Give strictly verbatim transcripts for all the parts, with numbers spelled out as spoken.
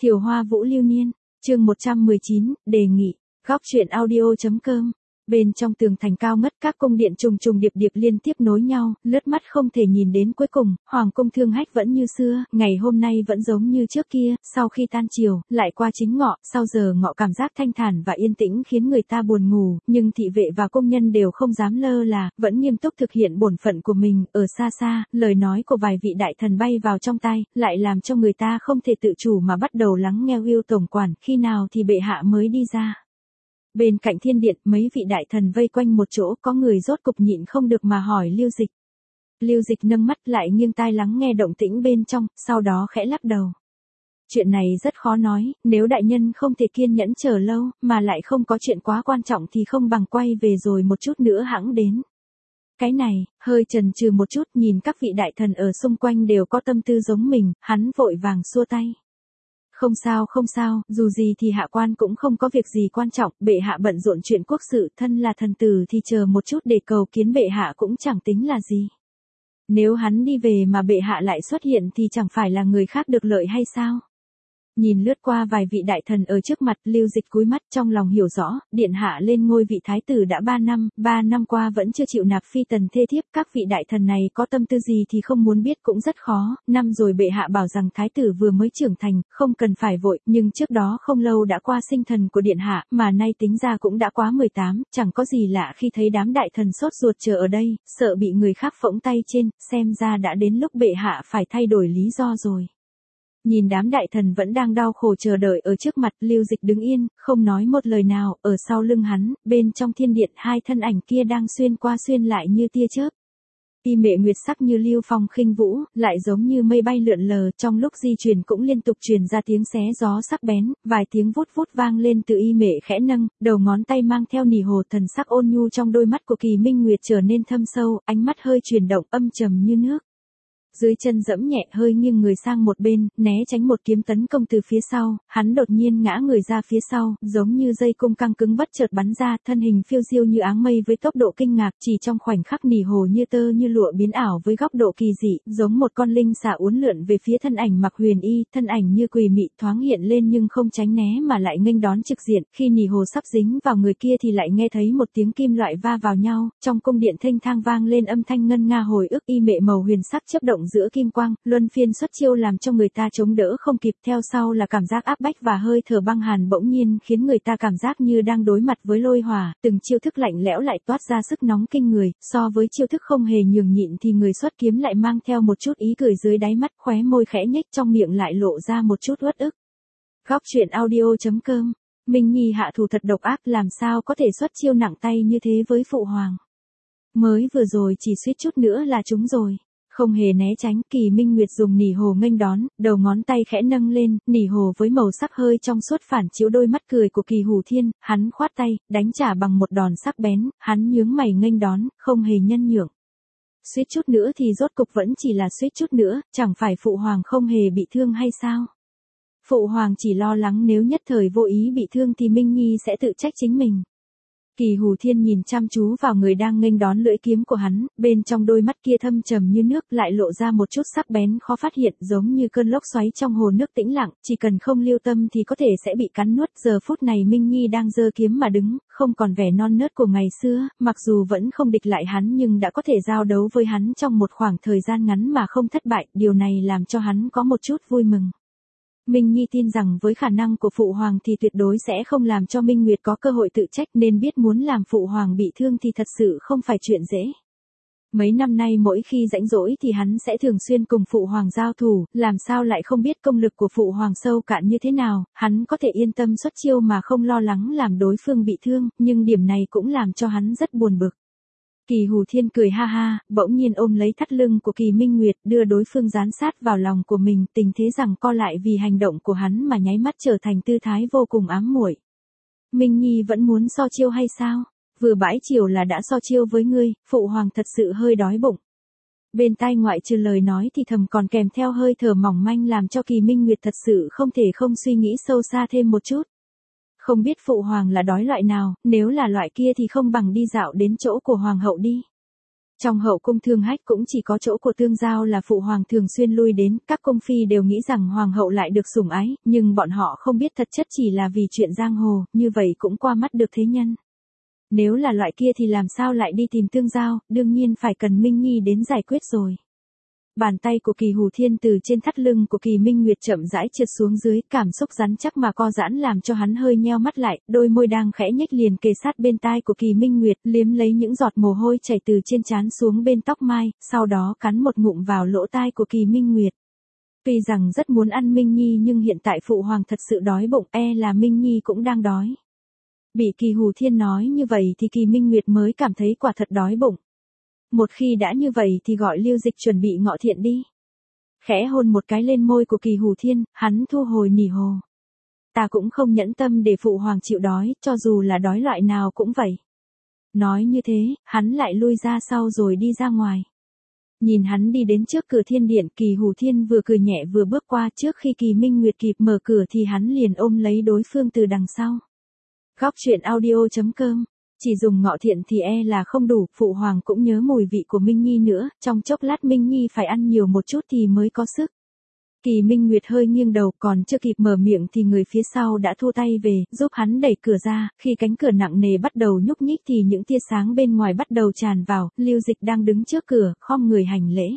Thiều Hoa Vũ Lưu Niên, chương một trăm mười chín, đề nghị, góc truyện audio.com. Bên trong tường thành cao ngất các cung điện trùng trùng điệp điệp liên tiếp nối nhau, lướt mắt không thể nhìn đến cuối cùng, Hoàng cung Thương Hách vẫn như xưa, ngày hôm nay vẫn giống như trước kia, sau khi tan chiều, lại qua chính ngọ, sau giờ ngọ cảm giác thanh thản và yên tĩnh khiến người ta buồn ngủ, nhưng thị vệ và công nhân đều không dám lơ là, vẫn nghiêm túc thực hiện bổn phận của mình, ở xa xa, lời nói của vài vị đại thần bay vào trong tai, lại làm cho người ta không thể tự chủ mà bắt đầu lắng nghe Will tổng quản, khi nào thì bệ hạ mới đi ra. Bên cạnh thiên điện, mấy vị đại thần vây quanh một chỗ, có người rốt cục nhịn không được mà hỏi Lưu Dịch. Lưu Dịch nâng mắt lại nghiêng tai lắng nghe động tĩnh bên trong, sau đó khẽ lắc đầu. Chuyện này rất khó nói, nếu đại nhân không thể kiên nhẫn chờ lâu, mà lại không có chuyện quá quan trọng thì không bằng quay về rồi một chút nữa hãng đến. Cái này, hơi chần chừ một chút, nhìn các vị đại thần ở xung quanh đều có tâm tư giống mình, hắn vội vàng xua tay. Không sao không sao, dù gì thì hạ quan cũng không có việc gì quan trọng, bệ hạ bận rộn chuyện quốc sự, thân là thần tử thì chờ một chút để cầu kiến bệ hạ cũng chẳng tính là gì. Nếu hắn đi về mà bệ hạ lại xuất hiện thì chẳng phải là người khác được lợi hay sao? Nhìn lướt qua vài vị đại thần ở trước mặt, Lưu Dịch cúi mắt trong lòng hiểu rõ, điện hạ lên ngôi vị thái tử đã ba năm, ba năm qua vẫn chưa chịu nạp phi tần thê thiếp, các vị đại thần này có tâm tư gì thì không muốn biết cũng rất khó, năm rồi bệ hạ bảo rằng thái tử vừa mới trưởng thành, không cần phải vội, nhưng trước đó không lâu đã qua sinh thần của điện hạ, mà nay tính ra cũng đã quá mười tám, chẳng có gì lạ khi thấy đám đại thần sốt ruột chờ ở đây, sợ bị người khác phỗng tay trên, xem ra đã đến lúc bệ hạ phải thay đổi lý do rồi. Nhìn đám đại thần vẫn đang đau khổ chờ đợi ở trước mặt, Lưu Dịch đứng yên, không nói một lời nào, ở sau lưng hắn, bên trong thiên điện hai thân ảnh kia đang xuyên qua xuyên lại như tia chớp. Y Mệ Nguyệt sắc như lưu phong khinh vũ, lại giống như mây bay lượn lờ, trong lúc di chuyển cũng liên tục truyền ra tiếng xé gió sắc bén, vài tiếng vút vút vang lên từ Y Mệ khẽ nâng, đầu ngón tay mang theo nỉ hồ, thần sắc ôn nhu trong đôi mắt của Kỳ Minh Nguyệt trở nên thâm sâu, ánh mắt hơi chuyển động âm trầm như nước. Dưới chân dẫm nhẹ hơi nghiêng người sang một bên, né tránh một kiếm tấn công từ phía sau, hắn đột nhiên ngã người ra phía sau, giống như dây cung căng cứng bất chợt bắn ra, thân hình phiêu diêu như áng mây với tốc độ kinh ngạc, chỉ trong khoảnh khắc nỉ hồ như tơ như lụa biến ảo với góc độ kỳ dị, giống một con linh xà uốn lượn về phía thân ảnh mặc huyền y, thân ảnh như quỷ mị thoáng hiện lên nhưng không tránh né mà lại nghênh đón trực diện, khi nỉ hồ sắp dính vào người kia thì lại nghe thấy một tiếng kim loại va vào nhau, trong cung điện thênh thang vang lên âm thanh ngân nga hồi ức. Y Mệ màu huyền sắc chớp động giữa kim quang, luân phiên xuất chiêu làm cho người ta chống đỡ không kịp, theo sau là cảm giác áp bách và hơi thở băng hàn bỗng nhiên khiến người ta cảm giác như đang đối mặt với lôi hỏa, từng chiêu thức lạnh lẽo lại toát ra sức nóng kinh người, so với chiêu thức không hề nhường nhịn thì người xuất kiếm lại mang theo một chút ý cười dưới đáy mắt, khóe môi khẽ nhếch, trong miệng lại lộ ra một chút uất ức. Góc truyện audio.com. Minh Nhi hạ thủ thật độc ác, làm sao có thể xuất chiêu nặng tay như thế với phụ hoàng. Mới vừa rồi chỉ suýt chút nữa là trúng rồi. Không hề né tránh, Kỳ Minh Nguyệt dùng nỉ hồ nghênh đón, đầu ngón tay khẽ nâng lên, nỉ hồ với màu sắc hơi trong suốt phản chiếu đôi mắt cười của Kỳ Hủ Thiên, hắn khoát tay, đánh trả bằng một đòn sắc bén, hắn nhướng mày nghênh đón, không hề nhân nhượng. Suýt chút nữa thì rốt cục vẫn chỉ là suýt chút nữa, chẳng phải phụ hoàng không hề bị thương hay sao? Phụ hoàng chỉ lo lắng nếu nhất thời vô ý bị thương thì Minh Nhi sẽ tự trách chính mình. Kỳ Hủ Thiên nhìn chăm chú vào người đang nghênh đón lưỡi kiếm của hắn, bên trong đôi mắt kia thâm trầm như nước lại lộ ra một chút sắc bén khó phát hiện, giống như cơn lốc xoáy trong hồ nước tĩnh lặng, chỉ cần không lưu tâm thì có thể sẽ bị cắn nuốt. Giờ phút này Minh Nhi đang giơ kiếm mà đứng, không còn vẻ non nớt của ngày xưa, mặc dù vẫn không địch lại hắn nhưng đã có thể giao đấu với hắn trong một khoảng thời gian ngắn mà không thất bại, điều này làm cho hắn có một chút vui mừng. Minh Nhi tin rằng với khả năng của phụ hoàng thì tuyệt đối sẽ không làm cho Minh Nguyệt có cơ hội tự trách, nên biết muốn làm phụ hoàng bị thương thì thật sự không phải chuyện dễ. Mấy năm nay mỗi khi rảnh rỗi thì hắn sẽ thường xuyên cùng phụ hoàng giao thủ, làm sao lại không biết công lực của phụ hoàng sâu cạn như thế nào, hắn có thể yên tâm xuất chiêu mà không lo lắng làm đối phương bị thương, nhưng điểm này cũng làm cho hắn rất buồn bực. Kỳ Hủ Thiên cười ha ha, bỗng nhiên ôm lấy thắt lưng của Kỳ Minh Nguyệt, đưa đối phương dán sát vào lòng của mình, tình thế rằng co lại vì hành động của hắn mà nháy mắt trở thành tư thái vô cùng ám muội. Minh Nhi vẫn muốn so chiêu hay sao? Vừa bãi chiều là đã so chiêu với ngươi, phụ hoàng thật sự hơi đói bụng. Bên tai ngoại trừ lời nói thì thầm còn kèm theo hơi thở mỏng manh làm cho Kỳ Minh Nguyệt thật sự không thể không suy nghĩ sâu xa thêm một chút. Không biết phụ hoàng là đói loại nào, nếu là loại kia thì không bằng đi dạo đến chỗ của hoàng hậu đi. Trong hậu cung Thương Hách cũng chỉ có chỗ của Tương Giao là phụ hoàng thường xuyên lui đến, các cung phi đều nghĩ rằng hoàng hậu lại được sủng ái, nhưng bọn họ không biết thật chất chỉ là vì chuyện giang hồ, như vậy cũng qua mắt được thế nhân. Nếu là loại kia thì làm sao lại đi tìm Tương Giao, đương nhiên phải cần Minh Nhi đến giải quyết rồi. Bàn tay của Kỳ Hù Thiên từ trên thắt lưng của Kỳ Minh Nguyệt chậm rãi trượt xuống dưới, cảm xúc rắn chắc mà co giãn làm cho hắn hơi nheo mắt lại, đôi môi đang khẽ nhếch liền kề sát bên tai của Kỳ Minh Nguyệt, liếm lấy những giọt mồ hôi chảy từ trên trán xuống bên tóc mai, sau đó cắn một ngụm vào lỗ tai của Kỳ Minh Nguyệt. Tuy rằng rất muốn ăn Minh Nhi nhưng hiện tại phụ hoàng thật sự đói bụng, e là Minh Nhi cũng đang đói. Bị Kỳ Hù Thiên nói như vậy thì Kỳ Minh Nguyệt mới cảm thấy quả thật đói bụng. Một khi đã như vậy thì gọi Lưu Dịch chuẩn bị ngọ thiện đi. Khẽ hôn một cái lên môi của Kỳ Hù Thiên, hắn thu hồi nỉ hồ. Ta cũng không nhẫn tâm để phụ hoàng chịu đói, cho dù là đói loại nào cũng vậy. Nói như thế, hắn lại lui ra sau rồi đi ra ngoài. Nhìn hắn đi đến trước cửa thiên điện, Kỳ Hù Thiên vừa cười nhẹ vừa bước qua, trước khi Kỳ Minh Nguyệt kịp mở cửa thì hắn liền ôm lấy đối phương từ đằng sau. Góc truyện audio chấm com. Chỉ dùng ngọ thiện thì e là không đủ, phụ hoàng cũng nhớ mùi vị của Minh Nhi nữa, trong chốc lát Minh Nhi phải ăn nhiều một chút thì mới có sức. Kỳ Minh Nguyệt hơi nghiêng đầu, còn chưa kịp mở miệng thì người phía sau đã thu tay về, giúp hắn đẩy cửa ra, khi cánh cửa nặng nề bắt đầu nhúc nhích thì những tia sáng bên ngoài bắt đầu tràn vào, Lưu Dịch đang đứng trước cửa, khom người hành lễ.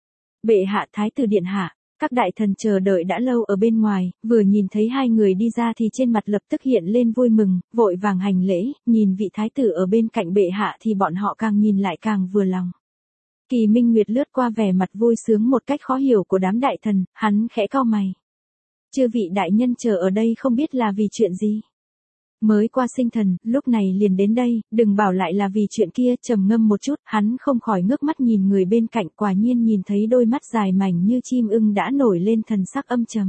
Bệ hạ, thái tử điện hạ. Các đại thần chờ đợi đã lâu ở bên ngoài, vừa nhìn thấy hai người đi ra thì trên mặt lập tức hiện lên vui mừng, vội vàng hành lễ, nhìn vị thái tử ở bên cạnh bệ hạ thì bọn họ càng nhìn lại càng vừa lòng. Kỳ Minh Nguyệt lướt qua vẻ mặt vui sướng một cách khó hiểu của đám đại thần, hắn khẽ cau mày. Chư vị đại nhân chờ ở đây không biết là vì chuyện gì. Mới qua sinh thần, lúc này liền đến đây, đừng bảo lại là vì chuyện kia, trầm ngâm một chút, hắn không khỏi ngước mắt nhìn người bên cạnh, quả nhiên nhìn thấy đôi mắt dài mảnh như chim ưng đã nổi lên thần sắc âm trầm.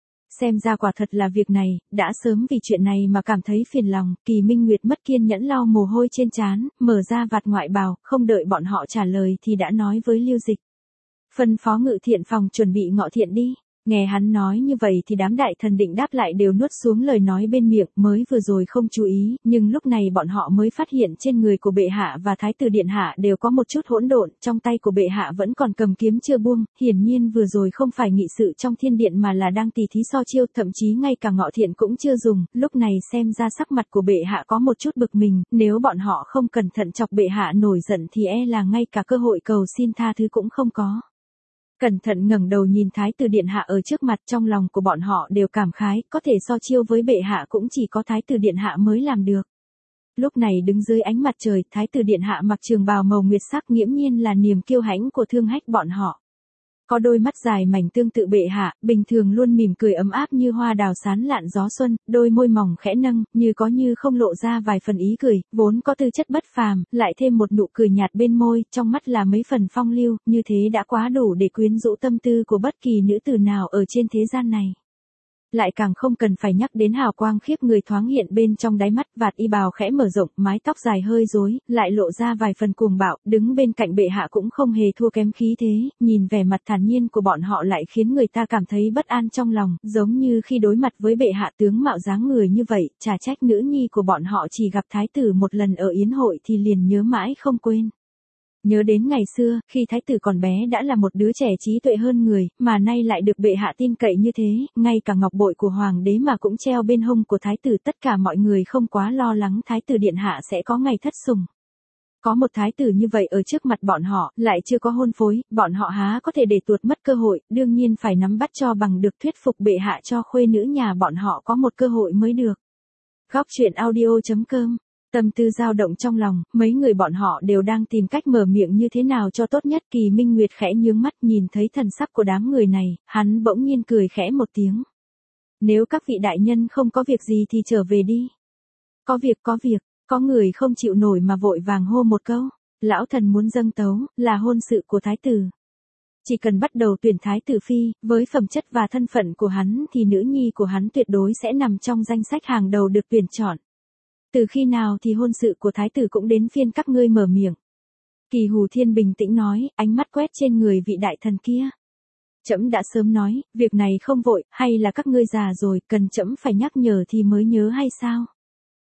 Xem ra quả thật là việc này, đã sớm vì chuyện này mà cảm thấy phiền lòng, Kỳ Minh Nguyệt mất kiên nhẫn lau mồ hôi trên trán, mở ra vạt ngoại bào, không đợi bọn họ trả lời thì đã nói với Lưu Dịch. Phân phó ngự thiện phòng chuẩn bị ngọ thiện đi. Nghe hắn nói như vậy thì đám đại thần định đáp lại đều nuốt xuống lời nói bên miệng, mới vừa rồi không chú ý, nhưng lúc này bọn họ mới phát hiện trên người của bệ hạ và thái tử điện hạ đều có một chút hỗn độn, trong tay của bệ hạ vẫn còn cầm kiếm chưa buông, hiển nhiên vừa rồi không phải nghị sự trong thiên điện mà là đang tỉ thí so chiêu, thậm chí ngay cả ngọ thiện cũng chưa dùng, lúc này xem ra sắc mặt của bệ hạ có một chút bực mình, nếu bọn họ không cẩn thận chọc bệ hạ nổi giận thì e là ngay cả cơ hội cầu xin tha thứ cũng không có. Cẩn thận ngẩng đầu nhìn thái tử điện hạ ở trước mặt, trong lòng của bọn họ đều cảm khái, có thể so chiêu với bệ hạ cũng chỉ có thái tử điện hạ mới làm được. Lúc này đứng dưới ánh mặt trời, thái tử điện hạ mặc trường bào màu nguyệt sắc nghiễm nhiên là niềm kiêu hãnh của Thương Hách bọn họ. Có đôi mắt dài mảnh tương tự bệ hạ, bình thường luôn mỉm cười ấm áp như hoa đào sán lạn gió xuân, đôi môi mỏng khẽ nâng, như có như không lộ ra vài phần ý cười, vốn có tư chất bất phàm, lại thêm một nụ cười nhạt bên môi, trong mắt là mấy phần phong lưu, như thế đã quá đủ để quyến rũ tâm tư của bất kỳ nữ tử nào ở trên thế gian này. Lại càng không cần phải nhắc đến hào quang khiếp người thoáng hiện bên trong đáy mắt, vạt y bào khẽ mở rộng, mái tóc dài hơi rối, lại lộ ra vài phần cuồng bạo, đứng bên cạnh bệ hạ cũng không hề thua kém khí thế, nhìn vẻ mặt thản nhiên của bọn họ lại khiến người ta cảm thấy bất an trong lòng, giống như khi đối mặt với bệ hạ tướng mạo dáng người như vậy, chả trách nữ nhi của bọn họ chỉ gặp thái tử một lần ở yến hội thì liền nhớ mãi không quên. Nhớ đến ngày xưa, khi thái tử còn bé đã là một đứa trẻ trí tuệ hơn người, mà nay lại được bệ hạ tin cậy như thế, ngay cả ngọc bội của hoàng đế mà cũng treo bên hông của thái tử, tất cả mọi người không quá lo lắng thái tử điện hạ sẽ có ngày thất sủng. Có một thái tử như vậy ở trước mặt bọn họ, lại chưa có hôn phối, bọn họ há có thể để tuột mất cơ hội, đương nhiên phải nắm bắt cho bằng được, thuyết phục bệ hạ cho khuê nữ nhà bọn họ có một cơ hội mới được. Góc truyện audio chấm com. Tâm tư dao động trong lòng, mấy người bọn họ đều đang tìm cách mở miệng như thế nào cho tốt nhất. Kỳ Minh Nguyệt khẽ nhướng mắt nhìn thấy thần sắc của đám người này, hắn bỗng nhiên cười khẽ một tiếng. Nếu các vị đại nhân không có việc gì thì trở về đi. Có việc có việc, có người không chịu nổi mà vội vàng hô một câu. Lão thần muốn dâng tấu, là hôn sự của thái tử. Chỉ cần bắt đầu tuyển thái tử phi, với phẩm chất và thân phận của hắn thì nữ nhi của hắn tuyệt đối sẽ nằm trong danh sách hàng đầu được tuyển chọn. Từ khi nào thì hôn sự của thái tử cũng đến phiên các ngươi mở miệng. Kỳ Hù Thiên bình tĩnh nói, ánh mắt quét trên người vị đại thần kia. Trẫm đã sớm nói, việc này không vội, hay là các ngươi già rồi, cần trẫm phải nhắc nhở thì mới nhớ hay sao?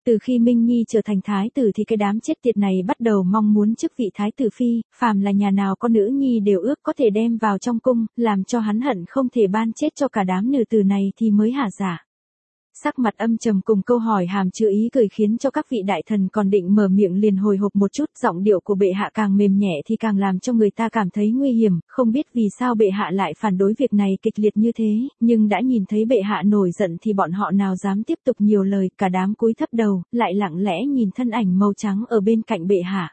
Từ khi Minh Nhi trở thành thái tử thì cái đám chết tiệt này bắt đầu mong muốn chức vị thái tử phi, phàm là nhà nào có nữ nhi đều ước có thể đem vào trong cung, làm cho hắn hận không thể ban chết cho cả đám nữ tử này thì mới hả dạ. Sắc mặt âm trầm cùng câu hỏi hàm chứa ý cười khiến cho các vị đại thần còn định mở miệng liền hồi hộp một chút, giọng điệu của bệ hạ càng mềm nhẹ thì càng làm cho người ta cảm thấy nguy hiểm, không biết vì sao bệ hạ lại phản đối việc này kịch liệt như thế, nhưng đã nhìn thấy bệ hạ nổi giận thì bọn họ nào dám tiếp tục nhiều lời, cả đám cúi thấp đầu, lại lặng lẽ nhìn thân ảnh màu trắng ở bên cạnh bệ hạ.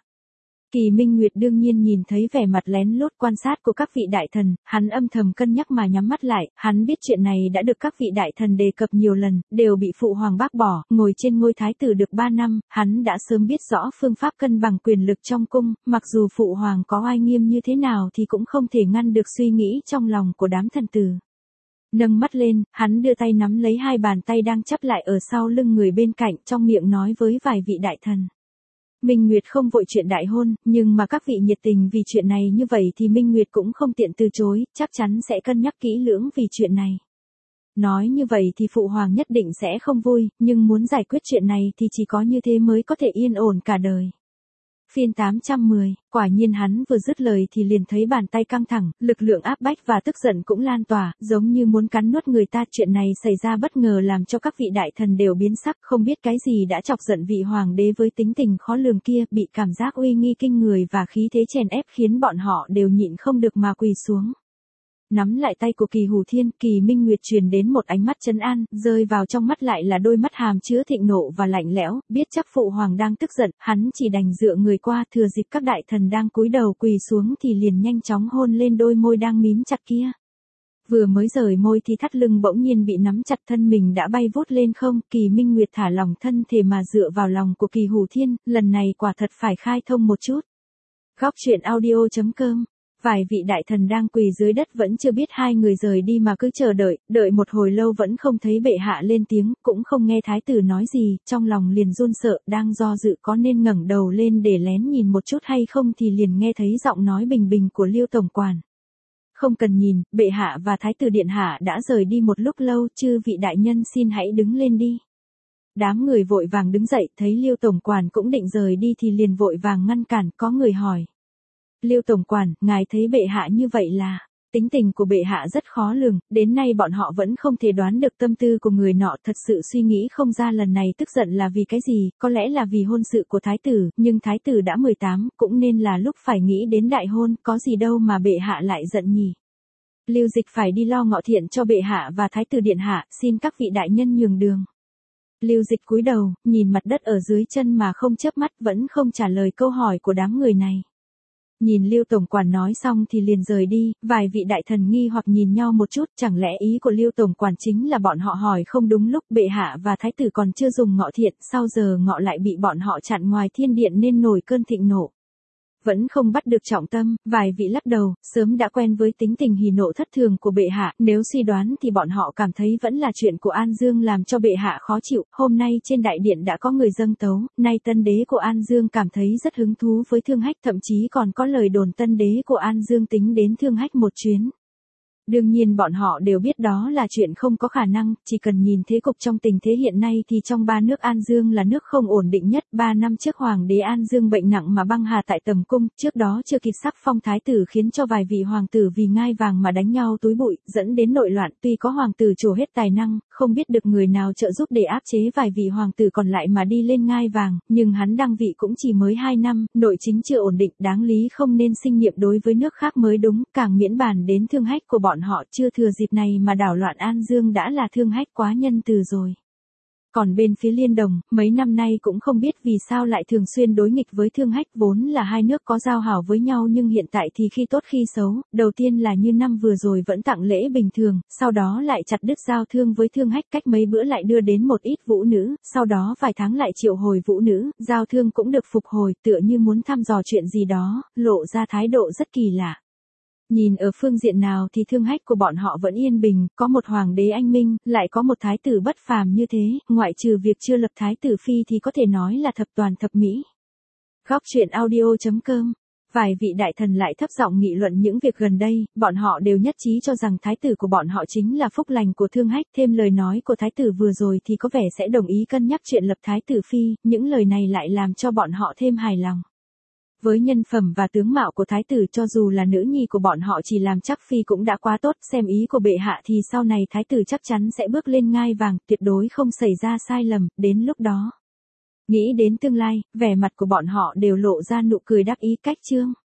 Kỳ Minh Nguyệt đương nhiên nhìn thấy vẻ mặt lén lút quan sát của các vị đại thần, hắn âm thầm cân nhắc mà nhắm mắt lại, hắn biết chuyện này đã được các vị đại thần đề cập nhiều lần, đều bị phụ hoàng bác bỏ, ngồi trên ngôi thái tử được ba năm, hắn đã sớm biết rõ phương pháp cân bằng quyền lực trong cung, mặc dù phụ hoàng có oai nghiêm như thế nào thì cũng không thể ngăn được suy nghĩ trong lòng của đám thần tử. Nâng mắt lên, hắn đưa tay nắm lấy hai bàn tay đang chắp lại ở sau lưng người bên cạnh, trong miệng nói với vài vị đại thần. Minh Nguyệt không vội chuyện đại hôn, nhưng mà các vị nhiệt tình vì chuyện này như vậy thì Minh Nguyệt cũng không tiện từ chối, chắc chắn sẽ cân nhắc kỹ lưỡng vì chuyện này. Nói như vậy thì phụ hoàng nhất định sẽ không vui, nhưng muốn giải quyết chuyện này thì chỉ có như thế mới có thể yên ổn cả đời. Phiên tám trăm mười, quả nhiên hắn vừa dứt lời thì liền thấy bàn tay căng thẳng, lực lượng áp bách và tức giận cũng lan tỏa, giống như muốn cắn nuốt người ta. Chuyện này xảy ra bất ngờ làm cho các vị đại thần đều biến sắc, không biết cái gì đã chọc giận vị hoàng đế với tính tình khó lường kia, bị cảm giác uy nghi kinh người và khí thế chèn ép khiến bọn họ đều nhịn không được mà quỳ xuống. Nắm lại tay của Kỳ Hủ Thiên, Kỳ Minh Nguyệt truyền đến một ánh mắt trấn an, rơi vào trong mắt lại là đôi mắt hàm chứa thịnh nộ và lạnh lẽo, biết chắc phụ hoàng đang tức giận, hắn chỉ đành dựa người qua, thừa dịp các đại thần đang cúi đầu quỳ xuống thì liền nhanh chóng hôn lên đôi môi đang mím chặt kia. Vừa mới rời môi thì thắt lưng bỗng nhiên bị nắm chặt, thân mình đã bay vút lên không, Kỳ Minh Nguyệt thả lòng thân thể mà dựa vào lòng của Kỳ Hủ Thiên, lần này quả thật phải khai thông một chút. Góc truyện audio chấm com. Vài vị đại thần đang quỳ dưới đất vẫn chưa biết hai người rời đi mà cứ chờ đợi, đợi một hồi lâu vẫn không thấy bệ hạ lên tiếng, cũng không nghe thái tử nói gì, trong lòng liền run sợ, đang do dự có nên ngẩng đầu lên để lén nhìn một chút hay không thì liền nghe thấy giọng nói bình bình của Liêu tổng quản. Không cần nhìn, bệ hạ và thái tử điện hạ đã rời đi một lúc lâu, chư vị đại nhân xin hãy đứng lên đi. Đám người vội vàng đứng dậy, thấy Liêu tổng quản cũng định rời đi thì liền vội vàng ngăn cản, có người hỏi. Liêu tổng quản, ngài thấy bệ hạ như vậy là, tính tình của bệ hạ rất khó lường, đến nay bọn họ vẫn không thể đoán được tâm tư của người nọ, thật sự suy nghĩ không ra lần này tức giận là vì cái gì, có lẽ là vì hôn sự của thái tử, nhưng thái tử đã mười tám, cũng nên là lúc phải nghĩ đến đại hôn, có gì đâu mà bệ hạ lại giận nhỉ. Lưu Dịch phải đi lo ngọ thiện cho bệ hạ và thái tử điện hạ, xin các vị đại nhân nhường đường. Lưu Dịch cúi đầu, nhìn mặt đất ở dưới chân mà không chớp mắt, vẫn không trả lời câu hỏi của đám người này. Nhìn Liêu tổng quản nói xong thì liền rời đi, vài vị đại thần nghi hoặc nhìn nhau một chút, chẳng lẽ ý của Liêu tổng quản chính là bọn họ hỏi không đúng lúc, bệ hạ và thái tử còn chưa dùng ngọ thiện, sau giờ ngọ lại bị bọn họ chặn ngoài thiên điện nên nổi cơn thịnh nộ. Vẫn không bắt được trọng tâm, vài vị lắc đầu, sớm đã quen với tính tình hỉ nộ thất thường của bệ hạ, nếu suy đoán thì bọn họ cảm thấy vẫn là chuyện của An Dương làm cho bệ hạ khó chịu, hôm nay trên đại điện đã có người dâng tấu, nay tân đế của An Dương cảm thấy rất hứng thú với Thương Hách, thậm chí còn có lời đồn tân đế của An Dương tính đến Thương Hách một chuyến. Đương nhiên bọn họ đều biết đó là chuyện không có khả năng, chỉ cần nhìn thế cục trong tình thế hiện nay thì trong ba nước An Dương là nước không ổn định nhất. Ba năm trước Hoàng đế An Dương bệnh nặng mà băng hà tại Tầm Cung, trước đó chưa kịp sắc phong thái tử khiến cho vài vị hoàng tử vì ngai vàng mà đánh nhau túi bụi, dẫn đến nội loạn. Tuy có hoàng tử trổ hết tài năng, không biết được người nào trợ giúp để áp chế vài vị hoàng tử còn lại mà đi lên ngai vàng, nhưng hắn đăng vị cũng chỉ mới hai năm, nội chính chưa ổn định, đáng lý không nên sinh nhiệm đối với nước khác mới đúng, càng miễn bàn đến Thương Hách của bọn họ, chưa thừa dịp này mà đảo loạn An Dương đã là Thương Hách quá nhân từ rồi. Còn bên phía Liên Đồng, mấy năm nay cũng không biết vì sao lại thường xuyên đối nghịch với Thương Hách, vốn là hai nước có giao hảo với nhau nhưng hiện tại thì khi tốt khi xấu, đầu tiên là như năm vừa rồi vẫn tặng lễ bình thường, sau đó lại chặt đứt giao thương với Thương Hách, cách mấy bữa lại đưa đến một ít vũ nữ, sau đó vài tháng lại triệu hồi vũ nữ, giao thương cũng được phục hồi, tựa như muốn thăm dò chuyện gì đó, lộ ra thái độ rất kỳ lạ. Nhìn ở phương diện nào thì Thương Hách của bọn họ vẫn yên bình, có một hoàng đế anh minh, lại có một thái tử bất phàm như thế, ngoại trừ việc chưa lập thái tử phi thì có thể nói là thập toàn thập mỹ. Góc truyện audio chấm com Vài vị đại thần lại thấp giọng nghị luận những việc gần đây, bọn họ đều nhất trí cho rằng thái tử của bọn họ chính là phúc lành của Thương Hách, thêm lời nói của thái tử vừa rồi thì có vẻ sẽ đồng ý cân nhắc chuyện lập thái tử phi, những lời này lại làm cho bọn họ thêm hài lòng. Với nhân phẩm và tướng mạo của thái tử, cho dù là nữ nhi của bọn họ chỉ làm chắc phi cũng đã quá tốt, xem ý của bệ hạ thì sau này thái tử chắc chắn sẽ bước lên ngai vàng, tuyệt đối không xảy ra sai lầm, đến lúc đó. Nghĩ đến tương lai, vẻ mặt của bọn họ đều lộ ra nụ cười đắc ý cách chương.